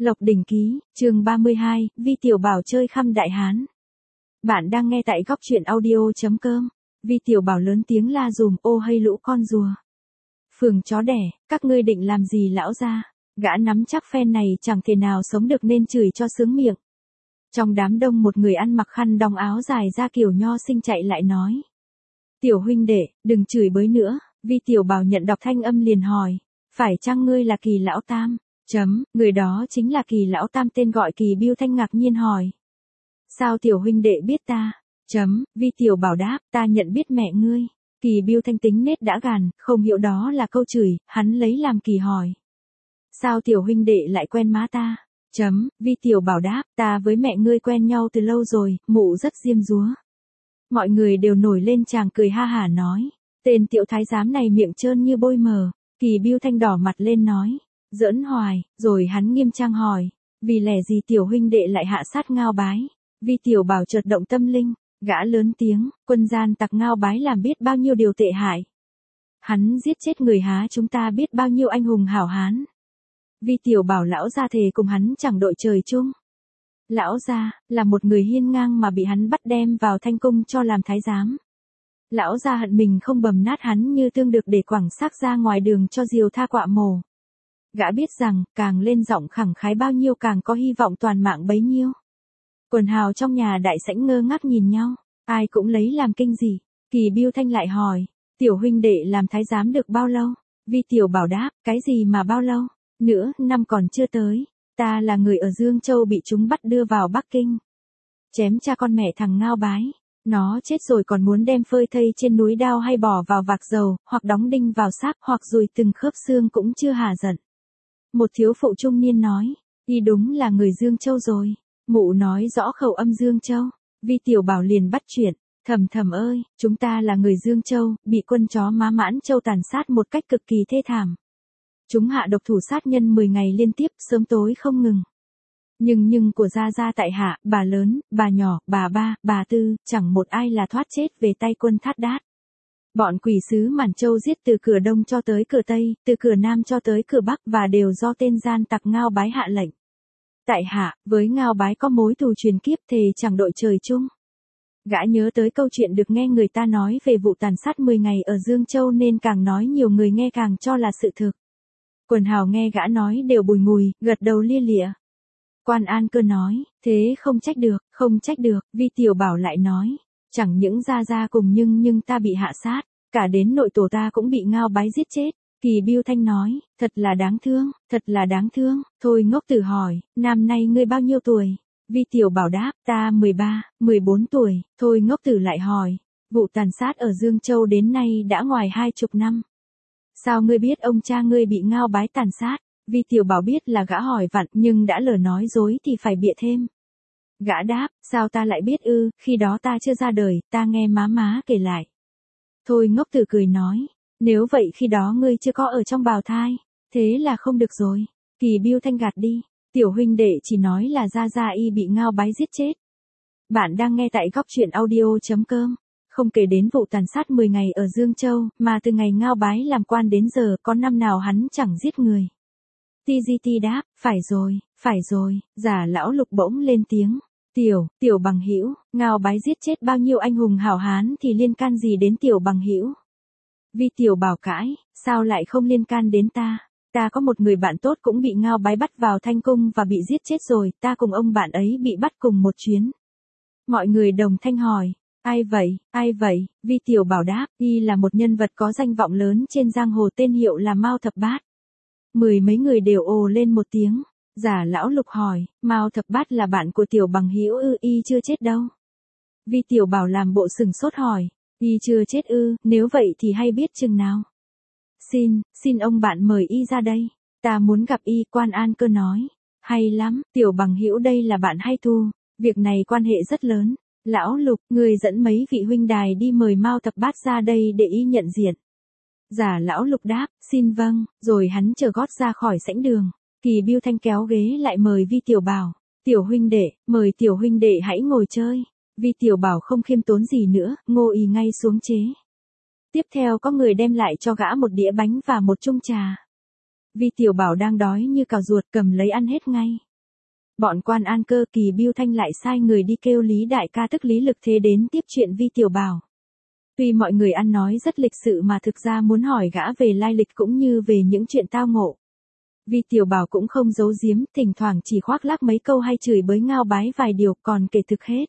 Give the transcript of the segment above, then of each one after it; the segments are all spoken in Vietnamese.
Lộc Đỉnh Ký, chương 32, Vi Tiểu Bảo chơi khăm Đại Hán. Bạn đang nghe tại góc truyện audio.com. Vi Tiểu Bảo lớn tiếng la dùm: ô hay lũ con rùa. Phường chó đẻ, các ngươi định làm gì lão gia? Gã nắm chắc phen này chẳng thể nào sống được nên chửi cho sướng miệng. Trong đám đông một người ăn mặc khăn đong áo dài da kiểu nho sinh chạy lại nói: Tiểu huynh đệ, đừng chửi bới nữa. Vi Tiểu Bảo nhận đọc thanh âm liền hỏi: phải chăng ngươi là Kỳ lão tam? Người đó chính là Kỳ lão tam tên gọi Kỳ Bưu Thanh ngạc nhiên hỏi: sao tiểu huynh đệ biết ta? Vi Tiểu Bảo đáp: ta nhận biết mẹ ngươi. Kỳ Bưu Thanh tính nết đã gàn, không hiểu đó là câu chửi, hắn lấy làm kỳ hỏi: sao tiểu huynh đệ lại quen má ta? Vi Tiểu Bảo đáp: ta với mẹ ngươi quen nhau từ lâu rồi, mụ rất diêm dúa. Mọi người đều nổi lên chàng cười ha hả nói: tên tiểu thái giám này miệng trơn như bôi mờ. Kỳ Bưu Thanh đỏ mặt lên nói: giỡn hoài. Rồi hắn nghiêm trang hỏi: vì lẽ gì tiểu huynh đệ lại hạ sát Ngao Bái? Vi Tiểu Bảo chợt động tâm linh, gã lớn tiếng: quân gian tặc Ngao Bái làm biết bao nhiêu điều tệ hại. Hắn giết chết người Há chúng ta biết bao nhiêu anh hùng hảo hán. Vi Tiểu Bảo lão gia thề cùng hắn chẳng đội trời chung. Lão gia là một người hiên ngang mà bị hắn bắt đem vào Thanh Cung cho làm thái giám. Lão gia hận mình không bầm nát hắn như tương được để quẳng xác ra ngoài đường cho diều tha quạ mổ. Gã biết rằng, càng lên giọng khẳng khái bao nhiêu càng có hy vọng toàn mạng bấy nhiêu. Quần hào trong nhà đại sảnh ngơ ngác nhìn nhau, ai cũng lấy làm kinh dị. Kỳ Bưu Thanh lại hỏi: tiểu huynh đệ làm thái giám được bao lâu? Vi Tiểu Bảo đáp: cái gì mà bao lâu? Nữa, năm còn chưa tới. Ta là người ở Dương Châu bị chúng bắt đưa vào Bắc Kinh. Chém cha con mẹ thằng Ngao Bái. Nó chết rồi còn muốn đem phơi thây trên núi đao hay bỏ vào vạc dầu, hoặc đóng đinh vào xác, hoặc dùi từng khớp xương cũng chưa hả giận. Một thiếu phụ trung niên nói: y đúng là người Dương Châu rồi. Mụ nói rõ khẩu âm Dương Châu. Vi Tiểu Bảo liền bắt chuyện: Thầm ơi, chúng ta là người Dương Châu, bị quân chó má Mãn Châu tàn sát một cách cực kỳ thê thảm. Chúng hạ độc thủ sát nhân 10 ngày liên tiếp, sớm tối không ngừng. Nhưng của gia tại hạ, bà lớn, bà nhỏ, bà ba, bà tư, chẳng một ai là thoát chết về tay quân Thát Đát. Bọn quỷ sứ Màn Châu giết từ cửa đông cho tới cửa tây, từ cửa nam cho tới cửa bắc và đều do tên gian tặc Ngao Bái hạ lệnh. Tại hạ, với Ngao Bái có mối thù truyền kiếp thề chẳng đội trời chung. Gã nhớ tới câu chuyện được nghe người ta nói về vụ tàn sát 10 ngày ở Dương Châu nên càng nói nhiều người nghe càng cho là sự thực. Quần hào nghe gã nói đều bùi ngùi, gật đầu lia lịa. Quan An Cơ nói: thế không trách được. Vi Tiểu Bảo lại nói: chẳng những gia cùng nhưng ta bị hạ sát, cả đến nội tổ ta cũng bị Ngao Bái giết chết. Kỳ Bưu Thanh nói: thật là đáng thương. Thôi ngốc tử hỏi: năm nay ngươi bao nhiêu tuổi? Vi Tiểu Bảo đáp: ta 13, 14 tuổi. Thôi ngốc tử lại hỏi: vụ tàn sát ở Dương Châu đến nay đã ngoài 20 năm. Sao ngươi biết ông cha ngươi bị Ngao Bái tàn sát? Vi Tiểu Bảo biết là gã hỏi vặn nhưng đã lỡ nói dối thì phải bịa thêm. Gã đáp: sao ta lại biết ư, khi đó ta chưa ra đời, ta nghe má kể lại. Thôi ngốc tử cười nói: nếu vậy khi đó ngươi chưa có ở trong bào thai, thế là không được rồi. Kỳ Bưu Thanh gạt đi: tiểu huynh đệ chỉ nói là gia y bị Ngao Bái giết chết. Bạn đang nghe tại góc truyện audio.com. Không kể đến vụ tàn sát 10 ngày ở Dương Châu, mà từ ngày Ngao Bái làm quan đến giờ có năm nào hắn chẳng giết người. TGT đáp: phải rồi. Giả lão Lục bỗng lên tiếng: tiểu bằng hữu, Ngao Bái giết chết bao nhiêu anh hùng hảo hán thì liên can gì đến tiểu bằng hữu? Vi Tiểu Bảo cãi: sao lại không liên can đến ta? Ta có một người bạn tốt cũng bị Ngao Bái bắt vào Thanh Cung và bị giết chết rồi, ta cùng ông bạn ấy bị bắt cùng một chuyến. Mọi người đồng thanh hỏi: ai vậy? Vi Tiểu Bảo đáp: y là một nhân vật có danh vọng lớn trên giang hồ, tên hiệu là Mao Thập Bát. 10 mấy người đều ồ lên một tiếng. Giả lão Lục hỏi: Mao Thập Bát là bạn của tiểu bằng hữu ư? Y chưa chết đâu. Vi Tiểu Bảo làm bộ sừng sốt hỏi: y chưa chết ư? Nếu vậy thì hay biết chừng nào? Xin ông bạn mời y ra đây, ta muốn gặp y. Quan An Cơ nói: hay lắm, tiểu bằng hữu đây là bạn hay thù, việc này quan hệ rất lớn. Lão Lục, người dẫn mấy vị huynh đài đi mời Mao Thập Bát ra đây để y nhận diện. Giả lão Lục đáp: xin vâng. Rồi hắn chờ gót ra khỏi sảnh đường. Kỳ Bưu Thanh kéo ghế lại mời Vi Tiểu Bảo: tiểu huynh đệ, mời tiểu huynh đệ hãy ngồi chơi. Vi Tiểu Bảo không khiêm tốn gì nữa, ngồi y ngay xuống chế. Tiếp theo có người đem lại cho gã một đĩa bánh và một chung trà. Vi Tiểu Bảo đang đói như cào ruột, cầm lấy ăn hết ngay. Bọn quan an cơ Kỳ Bưu Thanh lại sai người đi kêu Lý đại ca tức Lý Lực Thế đến tiếp chuyện Vi Tiểu Bảo. Tuy mọi người ăn nói rất lịch sự mà thực ra muốn hỏi gã về lai lịch cũng như về những chuyện tao ngộ. Vi Tiểu Bảo cũng không giấu giếm, thỉnh thoảng chỉ khoác lác mấy câu hay chửi bới Ngao Bái vài điều, còn kể thực hết.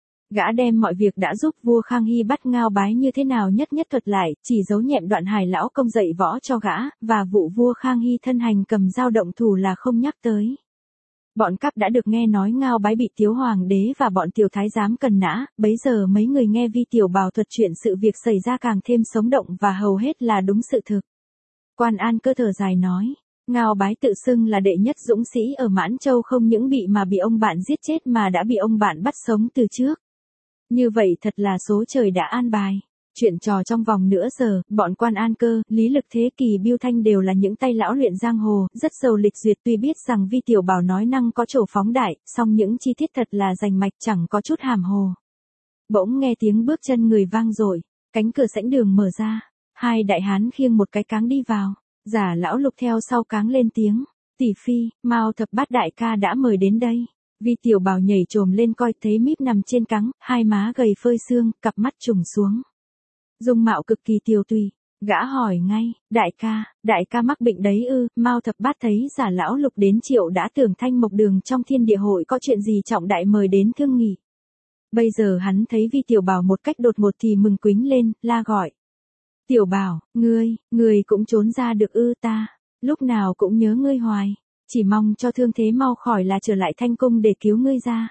Gã đem mọi việc đã giúp vua Khang Hy bắt Ngao Bái như thế nào nhất nhất thuật lại, chỉ giấu nhẹm đoạn Hải lão công dạy võ cho gã, và vụ vua Khang Hy thân hành cầm dao động thủ là không nhắc tới. Bọn cắp đã được nghe nói Ngao Bái bị Tiếu Hoàng đế và bọn tiểu thái giám cần nã, bấy giờ mấy người nghe Vi Tiểu Bảo thuật chuyện sự việc xảy ra càng thêm sống động và hầu hết là đúng sự thực. Quan An Cơ thở dài nói, Ngao Bái tự xưng là đệ nhất dũng sĩ ở Mãn Châu, không những bị ông bạn giết chết mà đã bị ông bạn bắt sống từ trước. Như vậy thật là số trời đã an bài. Chuyện trò trong vòng nửa giờ, bọn Quan An Cơ, Lý Lực Thế, Kỳ Bưu Thanh đều là những tay lão luyện giang hồ, rất giàu lịch duyệt, tuy biết rằng Vi Tiểu Bảo nói năng có chỗ phóng đại, song những chi tiết thật là rành mạch, chẳng có chút hàm hồ. Bỗng nghe tiếng bước chân người vang dội, cánh cửa sảnh đường mở ra, hai đại hán khiêng một cái cáng đi vào, Giả Lão Lục theo sau cáng lên tiếng, tỷ phi, Mao Thập Bát đại ca đã mời đến đây. Vi Tiểu Bảo nhảy chồm lên coi thấy Míp nằm trên cáng, hai má gầy phơi sương, cặp mắt trùng xuống. Dung mạo cực kỳ tiều tụy, gã hỏi ngay, đại ca mắc bệnh đấy ư? Mao Thập Bát thấy Giả Lão Lục đến triệu đã tưởng Thanh Mộc Đường trong Thiên Địa Hội có chuyện gì trọng đại mời đến thương nghị. Bây giờ hắn thấy Vi Tiểu Bảo một cách đột ngột thì mừng quính lên, la gọi. Tiểu Bảo, ngươi cũng trốn ra được ư? Ta, lúc nào cũng nhớ ngươi hoài, chỉ mong cho thương thế mau khỏi là trở lại Thanh Cung để cứu ngươi ra.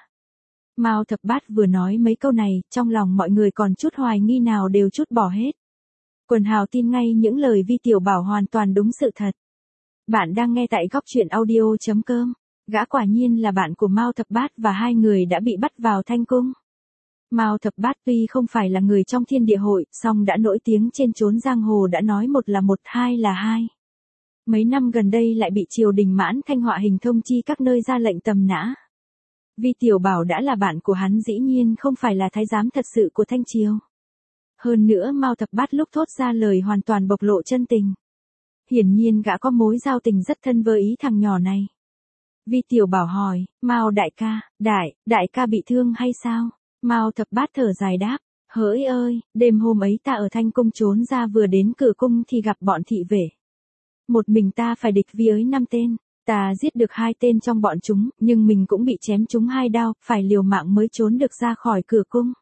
Mao Thập Bát vừa nói mấy câu này, trong lòng mọi người còn chút hoài nghi nào đều chút bỏ hết. Quần hào tin ngay những lời Vi Tiểu Bảo hoàn toàn đúng sự thật. Bạn đang nghe tại góc truyện audio.com. Gã quả nhiên là bạn của Mao Thập Bát và hai người đã bị bắt vào Thanh Cung. Mao Thập Bát tuy không phải là người trong Thiên Địa Hội, song đã nổi tiếng trên chốn giang hồ, đã nói một là một, hai là hai. Mấy năm gần đây lại bị triều đình Mãn Thanh họa hình thông chi các nơi ra lệnh tầm nã. Vi Tiểu Bảo đã là bạn của hắn dĩ nhiên không phải là thái giám thật sự của Thanh Triều. Hơn nữa Mao Thập Bát lúc thốt ra lời hoàn toàn bộc lộ chân tình. Hiển nhiên gã có mối giao tình rất thân với ý thằng nhỏ này. Vi Tiểu Bảo hỏi, Mao đại ca, đại ca bị thương hay sao? Mao Thập Bát thở dài đáp, hỡi ơi, đêm hôm ấy ta ở Thanh Cung trốn ra vừa đến cửa cung thì gặp bọn thị vệ. Một mình ta phải địch với 5 tên. Ta giết được 2 tên trong bọn chúng, nhưng mình cũng bị chém trúng 2 đao, phải liều mạng mới trốn được ra khỏi cửa cung.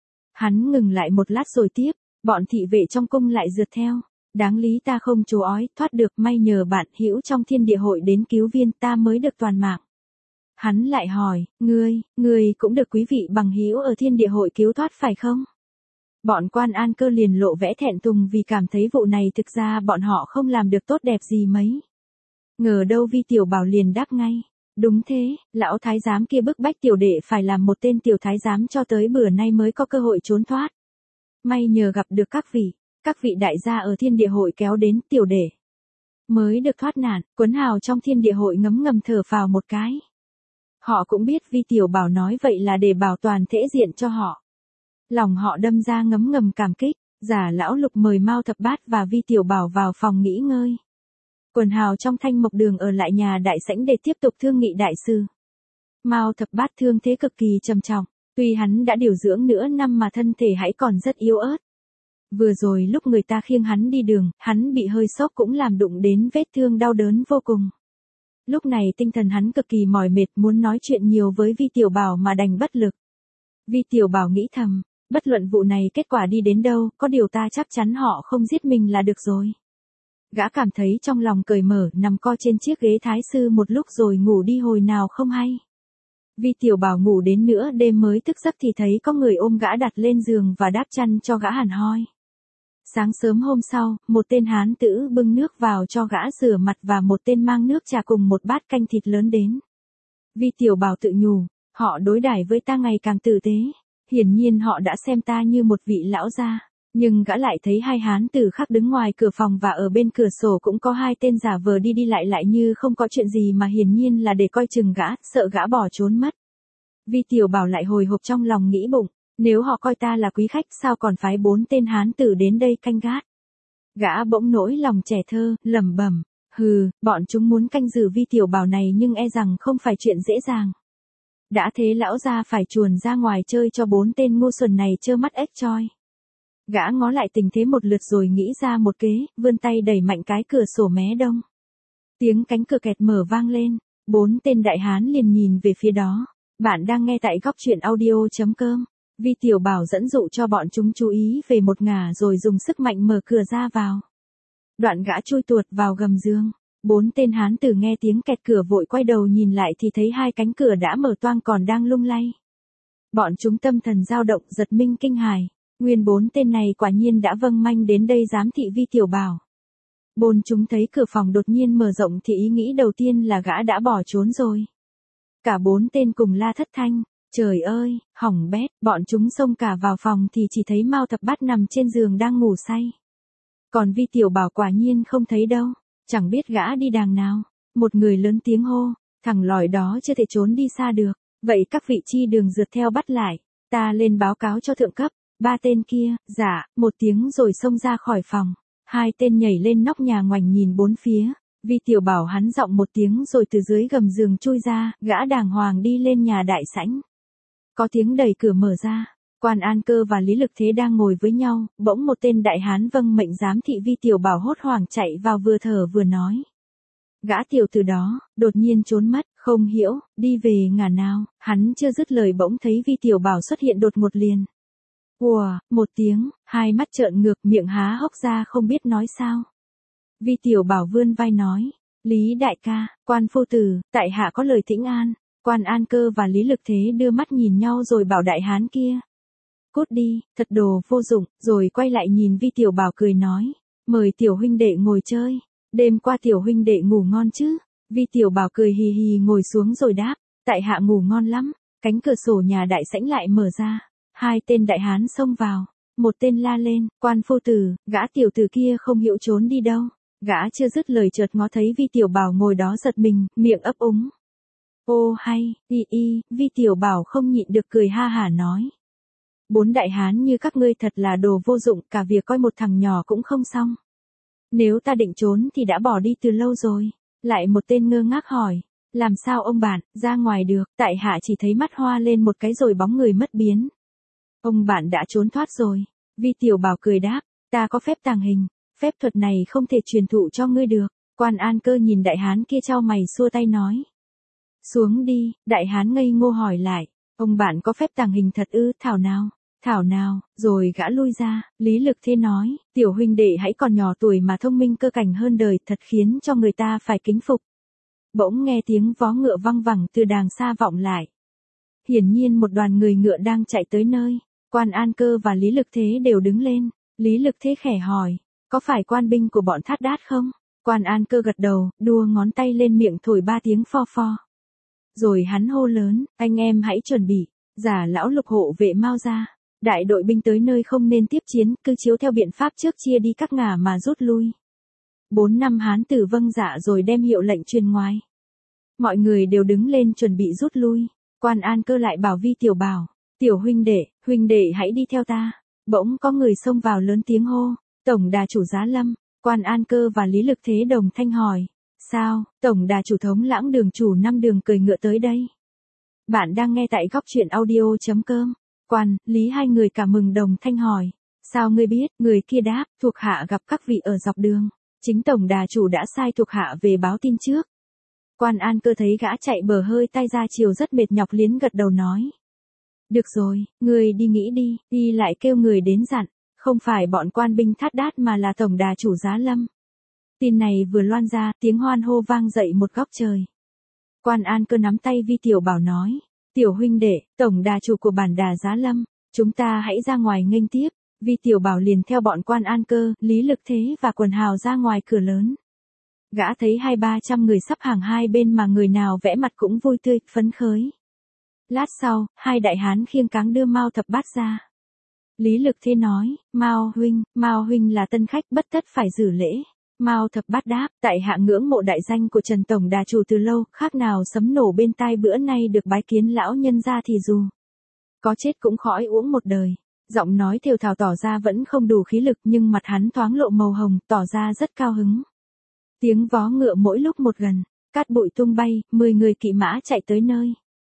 Hắn ngừng lại một lát rồi tiếp, bọn thị vệ trong cung lại rượt theo. Đáng lý ta không trố ói, thoát được, may nhờ bạn hữu trong Thiên Địa Hội đến cứu viên ta mới được toàn mạng. Hắn lại hỏi, ngươi cũng được quý vị bằng hữu ở Thiên Địa Hội cứu thoát phải không? Bọn Quan An Cơ liền lộ vẻ thẹn thùng vì cảm thấy vụ này thực ra bọn họ không làm được tốt đẹp gì mấy. Ngờ đâu Vi Tiểu Bảo liền đáp ngay. Đúng thế, lão thái giám kia bức bách tiểu đệ phải làm một tên tiểu thái giám cho tới bữa nay mới có cơ hội trốn thoát. May nhờ gặp được các vị đại gia ở Thiên Địa Hội kéo đến, tiểu đệ mới được thoát nạn. Quấn hào trong Thiên Địa Hội ngấm ngầm thở phào một cái. Họ cũng biết Vi Tiểu Bảo nói vậy là để bảo toàn thể diện cho họ. Lòng họ đâm ra ngấm ngầm cảm kích. Giả Lão Lục mời Mao Thập Bát và Vi Tiểu Bảo vào phòng nghỉ ngơi. Quần hào trong Thanh Mộc Đường ở lại nhà đại sảnh để tiếp tục thương nghị đại sự. Mao Thập Bát thương thế cực kỳ trầm trọng, tuy hắn đã điều dưỡng nửa năm mà thân thể hãy còn rất yếu ớt. Vừa rồi lúc người ta khiêng hắn đi đường, hắn bị hơi sốc cũng làm đụng đến vết thương đau đớn vô cùng. Lúc này tinh thần hắn cực kỳ mỏi mệt, muốn nói chuyện nhiều với Vi Tiểu Bảo mà đành bất lực. Vi Tiểu Bảo nghĩ thầm, bất luận vụ này kết quả đi đến đâu, có điều ta chắc chắn họ không giết mình là được rồi. Gã cảm thấy trong lòng cởi mở, nằm co trên chiếc ghế thái sư một lúc rồi ngủ đi hồi nào không hay. Vi Tiểu Bảo ngủ đến nửa đêm mới thức giấc thì thấy có người ôm gã đặt lên giường và đáp chăn cho gã hẳn hoi. Sáng sớm hôm sau, một tên hán tử bưng nước vào cho gã rửa mặt và một tên mang nước trà cùng một bát canh thịt lớn đến. Vi Tiểu Bảo tự nhủ, họ đối đãi với ta ngày càng tử tế, hiển nhiên họ đã xem ta như một vị lão gia. Nhưng gã lại thấy hai hán tử khác đứng ngoài cửa phòng và ở bên cửa sổ cũng có 2 tên giả vờ đi đi lại như không có chuyện gì mà hiển nhiên là để coi chừng gã, sợ gã bỏ trốn mất. Vi Tiểu Bảo lại hồi hộp trong lòng nghĩ bụng, nếu họ coi ta là quý khách sao còn phái 4 tên hán tử đến đây canh gác. Gã bỗng nỗi lòng trẻ thơ, lẩm bẩm, bọn chúng muốn canh giữ Vi Tiểu Bảo này nhưng e rằng không phải chuyện dễ dàng. Đã thế lão gia phải chuồn ra ngoài chơi cho 4 tên ngu xuẩn này trơ mắt ếch choi. Gã ngó lại tình thế một lượt rồi nghĩ ra một kế, vươn tay đẩy mạnh cái cửa sổ mé đông. Tiếng cánh cửa kẹt mở vang lên, 4 tên đại hán liền nhìn về phía đó. Bạn đang nghe tại góc truyện audio.com. Vi Tiểu Bảo dẫn dụ cho bọn chúng chú ý về một ngả rồi dùng sức mạnh mở cửa ra vào. Đoạn gã chui tuột vào gầm giường. 4 tên hán tử nghe tiếng kẹt cửa vội quay đầu nhìn lại thì thấy 2 cánh cửa đã mở toang còn đang lung lay. Bọn chúng tâm thần dao động giật mình kinh hãi. Nguyên 4 tên này quả nhiên đã vâng manh đến đây giám thị Vi Tiểu Bảo. Bọn chúng thấy cửa phòng đột nhiên mở rộng thì ý nghĩ đầu tiên là gã đã bỏ trốn rồi. Cả 4 tên cùng la thất thanh. Trời ơi, hỏng bét, bọn chúng xông cả vào phòng thì chỉ thấy Mao Thập Bát nằm trên giường đang ngủ say. Còn Vi Tiểu Bảo quả nhiên không thấy đâu, chẳng biết gã đi đàng nào. Một người lớn tiếng hô, thằng lòi đó chưa thể trốn đi xa được, vậy các vị chi đường rượt theo bắt lại, ta lên báo cáo cho thượng cấp. 3 tên kia, dạ, một tiếng rồi xông ra khỏi phòng. 2 tên nhảy lên nóc nhà ngoảnh nhìn bốn phía. Vi Tiểu Bảo hắn giọng một tiếng rồi từ dưới gầm giường chui ra, gã đàng hoàng đi lên nhà đại sảnh. Có tiếng đẩy cửa mở ra, Quan An Cơ và Lý Lực Thế đang ngồi với nhau, bỗng một tên đại hán vâng mệnh giám thị Vi Tiểu Bảo hốt hoảng chạy vào vừa thở vừa nói. Gã tiểu tử đó, đột nhiên trốn mất, không hiểu, đi về ngả nào, hắn chưa dứt lời bỗng thấy Vi Tiểu Bảo xuất hiện đột ngột liền. Ùa, một tiếng, 2 mắt trợn ngược miệng há hốc ra không biết nói sao. Vi Tiểu Bảo vươn vai nói, Lý đại ca, Quan phu tử, tại hạ có lời thỉnh an. Quan An Cơ và Lý Lực Thế đưa mắt nhìn nhau rồi bảo đại hán kia. Cút đi, thật đồ vô dụng, rồi quay lại nhìn Vi Tiểu Bảo cười nói. Mời tiểu huynh đệ ngồi chơi, đêm qua tiểu huynh đệ ngủ ngon chứ. Vi Tiểu Bảo cười hì hì ngồi xuống rồi đáp, tại hạ ngủ ngon lắm. Cánh cửa sổ nhà đại sảnh lại mở ra, 2 tên đại hán xông vào. Một tên la lên, Quan phu tử, gã tiểu tử kia không hiểu trốn đi đâu. Gã chưa dứt lời chợt ngó thấy Vi Tiểu Bảo ngồi đó giật mình, miệng ấp úng. Ô hay, Vi Tiểu Bảo không nhịn được cười ha hả nói. 4 đại hán như các ngươi thật là đồ vô dụng, cả việc coi một thằng nhỏ cũng không xong. Nếu ta định trốn thì đã bỏ đi từ lâu rồi. Lại một tên ngơ ngác hỏi, làm sao ông bạn, ra ngoài được, tại hạ chỉ thấy mắt hoa lên một cái rồi bóng người mất biến. Ông bạn đã trốn thoát rồi. Vi Tiểu Bảo cười đáp, ta có phép tàng hình, phép thuật này không thể truyền thụ cho ngươi được. Quan An Cơ nhìn đại hán kia chau mày xua tay nói. Xuống đi, đại hán ngây ngô hỏi lại, ông bạn có phép tàng hình thật ư, thảo nào, rồi gã lui ra. Lý Lực Thế nói, tiểu huynh đệ hãy còn nhỏ tuổi mà thông minh cơ cảnh hơn đời, thật khiến cho người ta phải kính phục. Bỗng nghe tiếng vó ngựa văng vẳng từ đàng xa vọng lại. Hiển nhiên một đoàn người ngựa đang chạy tới nơi. Quan An Cơ và Lý Lực Thế đều đứng lên. Lý Lực Thế khẽ hỏi, có phải quan binh của bọn Thát Đát không? Quan An Cơ gật đầu, đua ngón tay lên miệng thổi 3 tiếng pho pho. Rồi hắn hô lớn, anh em hãy chuẩn bị, giả lão Lục hộ vệ Mao ra. Đại đội binh tới nơi không nên tiếp chiến, cứ chiếu theo biện pháp trước chia đi các ngả mà rút lui. 4 năm hán tử vâng dạ rồi đem hiệu lệnh truyền ngoài. Mọi người đều đứng lên chuẩn bị rút lui. Quan An Cơ lại bảo Vi Tiểu Bảo, tiểu huynh đệ hãy đi theo ta. Bỗng có người xông vào lớn tiếng hô, Tổng đà chủ Giá Lâm. Quan An Cơ và Lý Lực Thế đồng thanh hỏi, sao, Tổng đà chủ Thống Lãng đường chủ 5 đường cười ngựa tới đây. Bạn đang nghe tại góc truyện audio.com. Quan, Lý hai người cả mừng đồng thanh hỏi, sao ngươi biết? Người kia đáp, thuộc hạ gặp các vị ở dọc đường. Chính Tổng đà chủ đã sai thuộc hạ về báo tin trước. Quan An Cơ thấy gã chạy bờ hơi tay ra chiều rất mệt nhọc liến gật đầu nói. Được rồi, ngươi đi nghĩ đi lại kêu người đến dặn, không phải bọn quan binh Thát Đát mà là Tổng đà chủ Giá Lâm. Tin này vừa loan ra, tiếng hoan hô vang dậy một góc trời. Quan An Cơ nắm tay Vi Tiểu Bảo nói, tiểu huynh đệ, Tổng đà chủ của bản đà Giá Lâm, chúng ta hãy ra ngoài nghênh tiếp. Vi Tiểu Bảo liền theo bọn Quan An Cơ, Lý Lực Thế và quần hào ra ngoài cửa lớn. Gã thấy 200-300 người sắp hàng hai bên mà người nào vẽ mặt cũng vui tươi, phấn khởi. Lát sau, 2 đại hán khiêng cáng đưa Mao Thập Bát ra. Lý Lực Thế nói, Mao huynh là tân khách bất tất phải giữ lễ. Mao Thập Bát đáp, tại hạ ngưỡng mộ đại danh của Trần Tổng đà chủ từ lâu, khác nào sấm nổ bên tai bữa nay được bái kiến lão nhân gia thì dù có chết cũng khỏi uống một đời. Giọng nói thều thào tỏ ra vẫn không đủ khí lực nhưng mặt hắn thoáng lộ màu hồng, tỏ ra rất cao hứng. Tiếng vó ngựa mỗi lúc một gần, cát bụi tung bay, 10 người kỵ mã chạy tới nơi.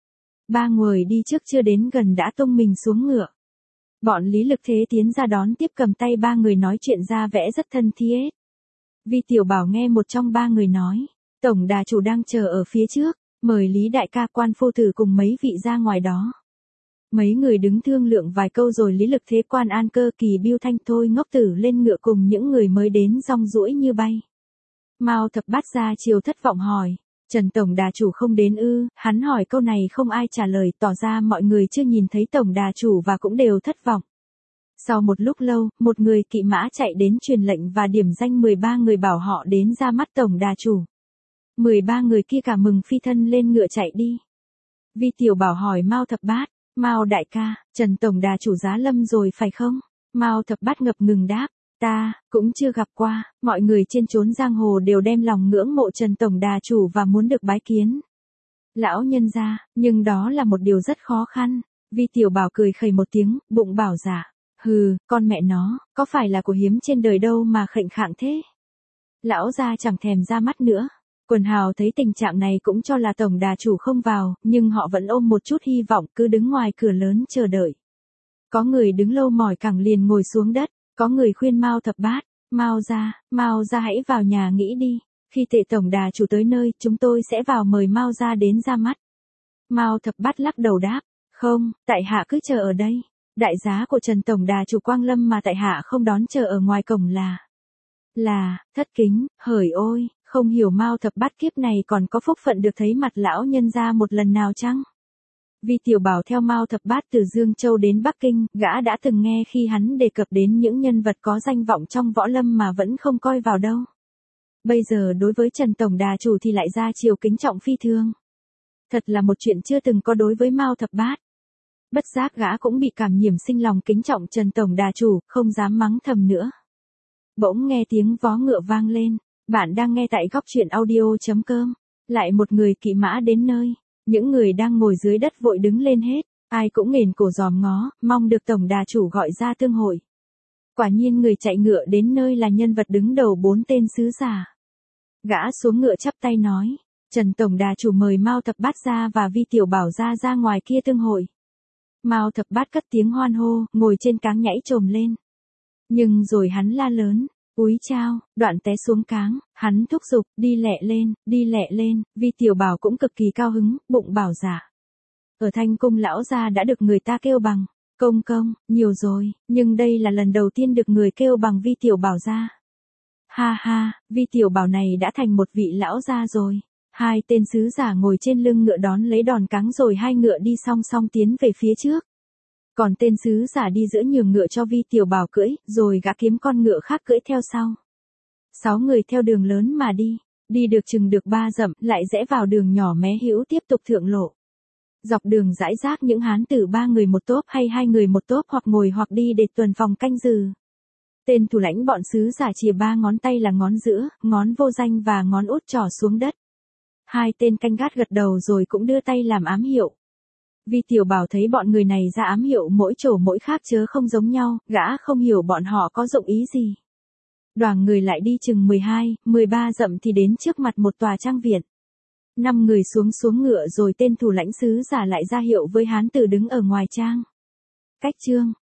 Ba người đi trước chưa đến gần đã tung mình xuống ngựa. Bọn Lý Lực Thế tiến ra đón tiếp, cầm tay ba người nói chuyện ra vẻ rất thân thiết. Vi Tiểu Bảo nghe một trong ba người nói, tổng đà chủ đang chờ ở phía trước, mời Lý đại ca, Quan phu tử cùng mấy vị ra ngoài đó. Mấy người đứng thương lượng vài câu rồi Lý Lực Thế, Quan An Cơ, Kỳ Biêu Thanh, Thôi Ngốc Tử lên ngựa cùng những người mới đến rong ruổi như bay. Mao Thập Bát ra chiều thất vọng hỏi, Trần tổng đà chủ không đến ư? Hắn hỏi câu này không ai trả lời, tỏ ra mọi người chưa nhìn thấy tổng đà chủ và cũng đều thất vọng. Sau một lúc lâu, một người kỵ mã chạy đến truyền lệnh và điểm danh 13 người bảo họ đến ra mắt tổng đà chủ. 13 người kia cả mừng phi thân lên ngựa chạy đi. Vi Tiểu Bảo hỏi Mao Thập Bát, Mao đại ca, Trần tổng đà chủ giá lâm rồi phải không? Mao Thập Bát ngập ngừng đáp, ta cũng chưa gặp qua, mọi người trên chốn giang hồ đều đem lòng ngưỡng mộ Trần tổng đà chủ và muốn được bái kiến lão nhân gia, nhưng đó là một điều rất khó khăn. Vi Tiểu Bảo cười khẩy một tiếng, bụng bảo dạ, hừ, con mẹ nó, có phải là của hiếm trên đời đâu mà khệnh khạng thế. Lão gia chẳng thèm ra mắt nữa. Quần hào thấy tình trạng này cũng cho là tổng đà chủ không vào, nhưng họ vẫn ôm một chút hy vọng, cứ đứng ngoài cửa lớn chờ đợi. Có người đứng lâu mỏi cẳng liền ngồi xuống đất, có người khuyên Mao Thập Bát, Mao gia hãy vào nhà nghĩ đi, khi Tệ tổng đà chủ tới nơi, chúng tôi sẽ vào mời Mao gia đến ra mắt. Mao Thập Bát lắc đầu đáp, không, tại hạ cứ chờ ở đây. Đại giá của Trần tổng đà chủ quang lâm mà tại hạ không đón chờ ở ngoài cổng là thất kính. Hởi ôi, không hiểu Mao Thập Bát kiếp này còn có phúc phận được thấy mặt lão nhân gia một lần nào chăng? Vi Tiểu Bảo theo Mao Thập Bát từ Dương Châu đến Bắc Kinh, gã đã từng nghe khi hắn đề cập đến những nhân vật có danh vọng trong võ lâm mà vẫn không coi vào đâu. Bây giờ đối với Trần tổng đà chủ thì lại ra chiều kính trọng phi thường. Thật là một chuyện chưa từng có đối với Mao Thập Bát. Bất giác gã cũng bị cảm nhiễm sinh lòng kính trọng Trần tổng đà chủ, không dám mắng thầm nữa. Bỗng nghe tiếng vó ngựa vang lên, bạn đang nghe tại góc truyện audio.com. Lại một người kỵ mã đến nơi, những người đang ngồi dưới đất vội đứng lên hết, ai cũng nghển cổ dòm ngó, mong được tổng đà chủ gọi ra tương hội. Quả nhiên người chạy ngựa đến nơi là nhân vật đứng đầu 4 tên sứ giả. Gã xuống ngựa chắp tay nói, Trần tổng đà chủ mời Mao Thập Bát ra và Vi Tiểu Bảo ra ngoài kia tương hội. Mao Thập Bát cất tiếng hoan hô, ngồi trên cáng nhảy chồm lên. Nhưng rồi hắn la lớn, úi chao, đoạn té xuống cáng, hắn thúc giục, đi lẹ lên, Vi Tiểu Bảo cũng cực kỳ cao hứng, bụng bảo dạ. Ở Thanh Cung lão gia đã được người ta kêu bằng, công, nhiều rồi, nhưng đây là lần đầu tiên được người kêu bằng Vi Tiểu Bảo gia. Ha ha, Vi Tiểu Bảo này đã thành một vị lão gia rồi. Hai tên sứ giả ngồi trên lưng ngựa đón lấy đòn cáng rồi hai ngựa đi song song tiến về phía trước. Còn tên sứ giả đi giữa nhường ngựa cho Vi Tiểu Bảo cưỡi, rồi gã kiếm con ngựa khác cưỡi theo sau. 6 người theo đường lớn mà đi được chừng được 3 dặm, lại rẽ vào đường nhỏ mé hữu tiếp tục thượng lộ. Dọc đường rải rác những hán tử 3 người một tốp hay 2 người một tốp hoặc ngồi hoặc đi để tuần phòng canh giữ. Tên thủ lãnh bọn sứ giả chìa 3 ngón tay là ngón giữa, ngón vô danh và ngón út trỏ xuống đất. 2 tên canh gác gật đầu rồi cũng đưa tay làm ám hiệu. Vi Tiểu Bảo thấy bọn người này ra ám hiệu mỗi chỗ mỗi khác chớ không giống nhau, gã không hiểu bọn họ có dụng ý gì. Đoàn người lại đi chừng 12, 13 dặm thì đến trước mặt một tòa trang viện. 5 người xuống ngựa rồi tên thủ lãnh sứ giả lại ra hiệu với hán tử đứng ở ngoài trang. Cách chương